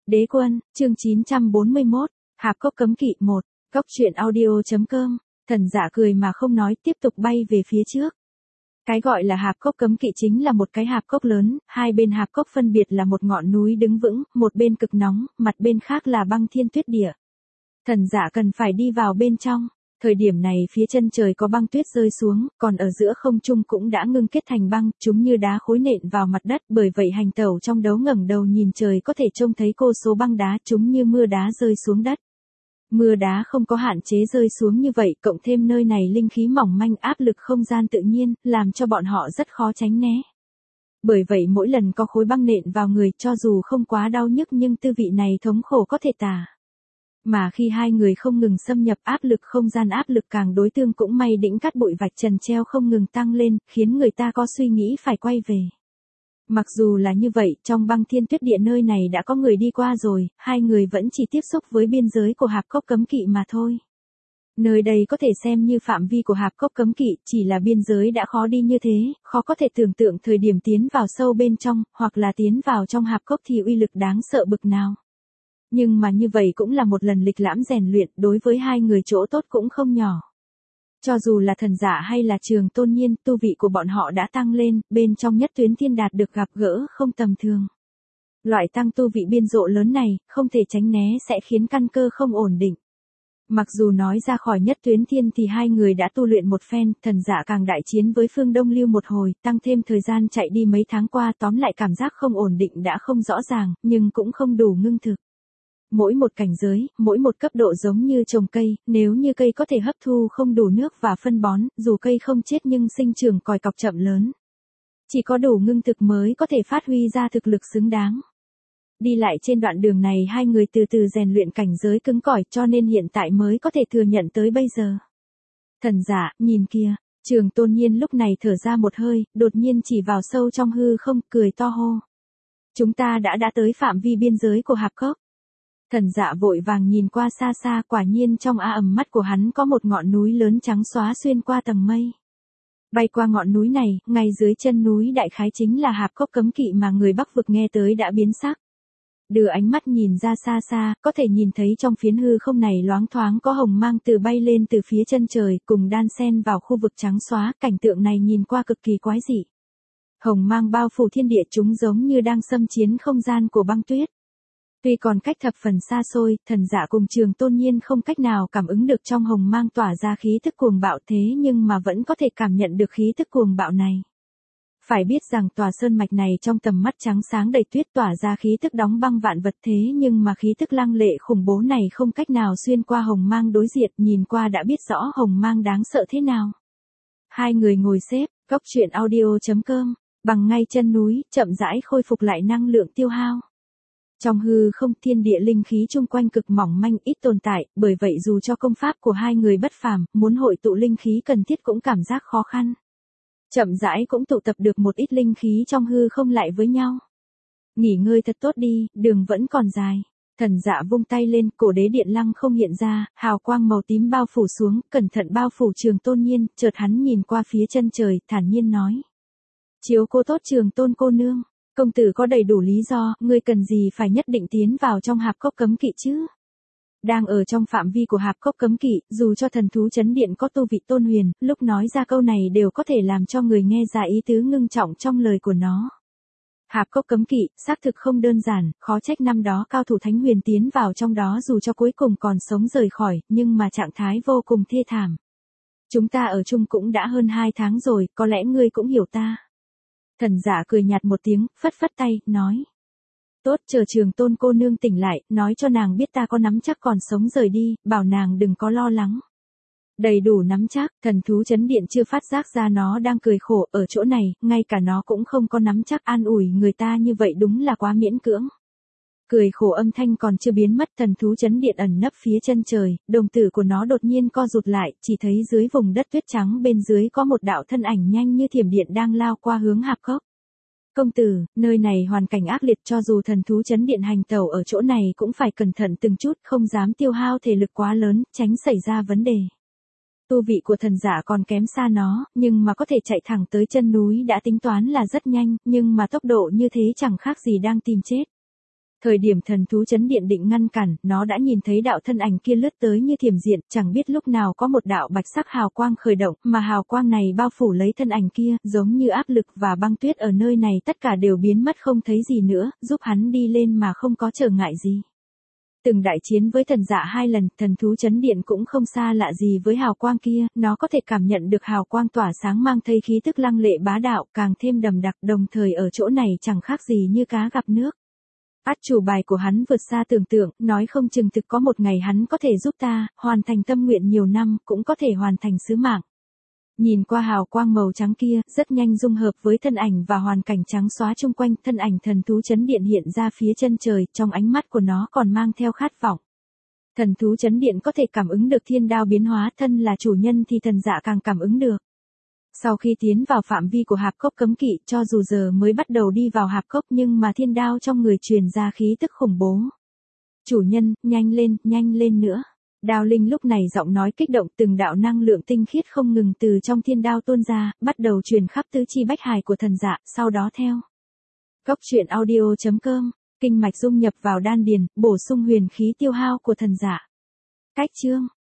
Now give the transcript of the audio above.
Đế quân, chương 941, Hạp cốc cấm kỵ 1, Cốc truyện audio.com, Thần Dạ cười mà không nói, tiếp tục bay về phía trước. Cái gọi là hạp cốc cấm kỵ chính là một cái hạp cốc lớn, hai bên hạp cốc phân biệt là một ngọn núi đứng vững, một bên cực nóng, mặt bên khác là băng thiên tuyết địa. Thần Dạ cần phải đi vào bên trong. Thời điểm này phía chân trời có băng tuyết rơi xuống, còn ở giữa không trung cũng đã ngưng kết thành băng, chúng như đá khối nện vào mặt đất, bởi vậy hành tẩu trong đấu ngẩng đầu nhìn trời có thể trông thấy cô số băng đá, chúng như mưa đá rơi xuống đất. Mưa đá không có hạn chế rơi xuống như vậy, cộng thêm nơi này linh khí mỏng manh, áp lực không gian tự nhiên, làm cho bọn họ rất khó tránh né. Bởi vậy mỗi lần có khối băng nện vào người, cho dù không quá đau nhức nhưng tư vị này thống khổ có thể tả. Mà khi hai người không ngừng xâm nhập áp lực không gian, áp lực càng đối tương cũng may đĩnh cát bụi vạch trần treo không ngừng tăng lên, khiến người ta có suy nghĩ phải quay về. Mặc dù là như vậy, trong băng thiên tuyết địa nơi này đã có người đi qua rồi, hai người vẫn chỉ tiếp xúc với biên giới của hạp cốc cấm kỵ mà thôi. Nơi đây có thể xem như phạm vi của hạp cốc cấm kỵ, chỉ là biên giới đã khó đi như thế, khó có thể tưởng tượng thời điểm tiến vào sâu bên trong, hoặc là tiến vào trong hạp cốc thì uy lực đáng sợ bực nào. Nhưng mà như vậy cũng là một lần lịch lãm rèn luyện, đối với hai người chỗ tốt cũng không nhỏ. Cho dù là Thần Dạ hay là Trường Tôn Nhiên, tu vị của bọn họ đã tăng lên, bên trong Nhất Tuyến Thiên đạt được gặp gỡ không tầm thường. Loại tăng tu vị biên độ lớn này, không thể tránh né sẽ khiến căn cơ không ổn định. Mặc dù nói ra khỏi Nhất Tuyến Thiên thì hai người đã tu luyện một phen, Thần Dạ càng đại chiến với Phương Đông Lưu một hồi, tăng thêm thời gian chạy đi mấy tháng qua, tóm lại cảm giác không ổn định đã không rõ ràng, nhưng cũng không đủ ngưng thực. Mỗi một cảnh giới, mỗi một cấp độ giống như trồng cây, nếu như cây có thể hấp thu không đủ nước và phân bón, dù cây không chết nhưng sinh trưởng còi cọc chậm lớn. Chỉ có đủ ngưng thực mới có thể phát huy ra thực lực xứng đáng. Đi lại trên đoạn đường này hai người từ từ rèn luyện cảnh giới cứng cỏi, cho nên hiện tại mới có thể thừa nhận tới bây giờ. Thần Dạ, nhìn kìa, Trường Tôn Nhiên lúc này thở ra một hơi, đột nhiên chỉ vào sâu trong hư không, cười to hô. Chúng ta đã tới phạm vi biên giới của hạp cốc. Thần Dạ vội vàng nhìn qua xa xa, quả nhiên trong ầm mắt của hắn có một ngọn núi lớn trắng xóa xuyên qua tầng mây. Bay qua ngọn núi này, ngay dưới chân núi đại khái chính là hạp cốc cấm kỵ mà người Bắc vực nghe tới đã biến sắc. Đưa ánh mắt nhìn ra xa xa, có thể nhìn thấy trong phiến hư không này loáng thoáng có hồng mang từ bay lên từ phía chân trời, cùng đan xen vào khu vực trắng xóa, cảnh tượng này nhìn qua cực kỳ quái dị. Hồng mang bao phủ thiên địa, chúng giống như đang xâm chiếm không gian của băng tuyết. Tuy còn cách thập phần xa xôi, Thần Dạ cùng Trường Tôn Nhiên không cách nào cảm ứng được trong hồng mang tỏa ra khí tức cuồng bạo, thế nhưng mà vẫn có thể cảm nhận được khí tức cuồng bạo này. Phải biết rằng tòa sơn mạch này trong tầm mắt trắng sáng đầy tuyết tỏa ra khí tức đóng băng vạn vật, thế nhưng mà khí tức lăng lệ khủng bố này không cách nào xuyên qua hồng mang đối diện, nhìn qua đã biết rõ hồng mang đáng sợ thế nào. Hai người ngồi xếp, Cốc truyện audio.com, bằng ngay chân núi, chậm rãi khôi phục lại năng lượng tiêu hao. Trong hư không, thiên địa linh khí chung quanh cực mỏng manh, ít tồn tại, bởi vậy dù cho công pháp của hai người bất phàm, muốn hội tụ linh khí cần thiết cũng cảm giác khó khăn. Chậm rãi cũng tụ tập được một ít linh khí trong hư không lại với nhau. Nghỉ ngơi thật tốt đi, đường vẫn còn dài. Thần Dạ vung tay lên, cổ đế điện lăng không hiện ra, hào quang màu tím bao phủ xuống, cẩn thận bao phủ Trường Tôn Nhiên, chợt hắn nhìn qua phía chân trời, thản nhiên nói. Chiếu cô tốt Trường Tôn cô nương. Công tử có đầy đủ lý do, ngươi cần gì phải nhất định tiến vào trong hạp cốc cấm kỵ chứ? Đang ở trong phạm vi của hạp cốc cấm kỵ, dù cho thần thú chấn điện có tu vị tôn huyền, lúc nói ra câu này đều có thể làm cho người nghe ra ý tứ ngưng trọng trong lời của nó. Hạp cốc cấm kỵ, xác thực không đơn giản, khó trách năm đó cao thủ Thánh Huyền tiến vào trong đó dù cho cuối cùng còn sống rời khỏi, nhưng mà trạng thái vô cùng thê thảm. Chúng ta ở chung cũng đã hơn 2 tháng rồi, có lẽ ngươi cũng hiểu ta. Thần Dạ cười nhạt một tiếng, phất phất tay, nói. Tốt, chờ Trường Tôn cô nương tỉnh lại, nói cho nàng biết ta có nắm chắc còn sống rời đi, bảo nàng đừng có lo lắng. Đầy đủ nắm chắc, thần thú chấn điện chưa phát giác ra nó đang cười khổ, ở chỗ này, ngay cả nó cũng không có nắm chắc, an ủi người ta như vậy đúng là quá miễn cưỡng. Cười khổ âm thanh còn chưa biến mất, thần thú chấn điện ẩn nấp phía chân trời, đồng tử của nó đột nhiên co rụt lại, chỉ thấy dưới vùng đất tuyết trắng bên dưới có một đạo thân ảnh nhanh như thiểm điện đang lao qua hướng hạp cốc. Công tử, nơi này hoàn cảnh ác liệt, cho dù thần thú chấn điện hành tẩu ở chỗ này cũng phải cẩn thận từng chút, không dám tiêu hao thể lực quá lớn, tránh xảy ra vấn đề. Tu vị của Thần Dạ còn kém xa nó, nhưng mà có thể chạy thẳng tới chân núi đã tính toán là rất nhanh, nhưng mà tốc độ như thế chẳng khác gì đang tìm chết. Thời điểm thần thú chấn điện định ngăn cản, nó đã nhìn thấy đạo thân ảnh kia lướt tới như thiểm diện, chẳng biết lúc nào có một đạo bạch sắc hào quang khởi động, mà hào quang này bao phủ lấy thân ảnh kia, giống như áp lực và băng tuyết ở nơi này tất cả đều biến mất không thấy gì nữa, giúp hắn đi lên mà không có trở ngại gì. Từng đại chiến với thần dạ 2 lần, thần thú chấn điện cũng không xa lạ gì với hào quang kia, nó có thể cảm nhận được hào quang tỏa sáng mang thây khí tức lăng lệ bá đạo, càng thêm đậm đặc, đồng thời ở chỗ này chẳng khác gì như cá gặp nước. Át chủ bài của hắn vượt xa tưởng tượng, nói không chừng thực có một ngày hắn có thể giúp ta, hoàn thành tâm nguyện nhiều năm, cũng có thể hoàn thành sứ mạng. Nhìn qua hào quang màu trắng kia, rất nhanh dung hợp với thân ảnh và hoàn cảnh trắng xóa chung quanh, thân ảnh thần thú chấn điện hiện ra phía chân trời, trong ánh mắt của nó còn mang theo khát vọng. Thần thú chấn điện có thể cảm ứng được thiên đao biến hóa, thân là chủ nhân thì thần dạ càng cảm ứng được. Sau khi tiến vào phạm vi của hạp cốc cấm kỵ, cho dù giờ mới bắt đầu đi vào hạp cốc nhưng mà thiên đao trong người truyền ra khí tức khủng bố. Chủ nhân, nhanh lên nữa. Đao linh lúc này giọng nói kích động, từng đạo năng lượng tinh khiết không ngừng từ trong thiên đao tuôn ra, bắt đầu truyền khắp tứ chi bách hải của thần dạ, sau đó theo. Cốc truyện audio.com, kinh mạch dung nhập vào đan điền, bổ sung huyền khí tiêu hao của thần dạ. Cách chương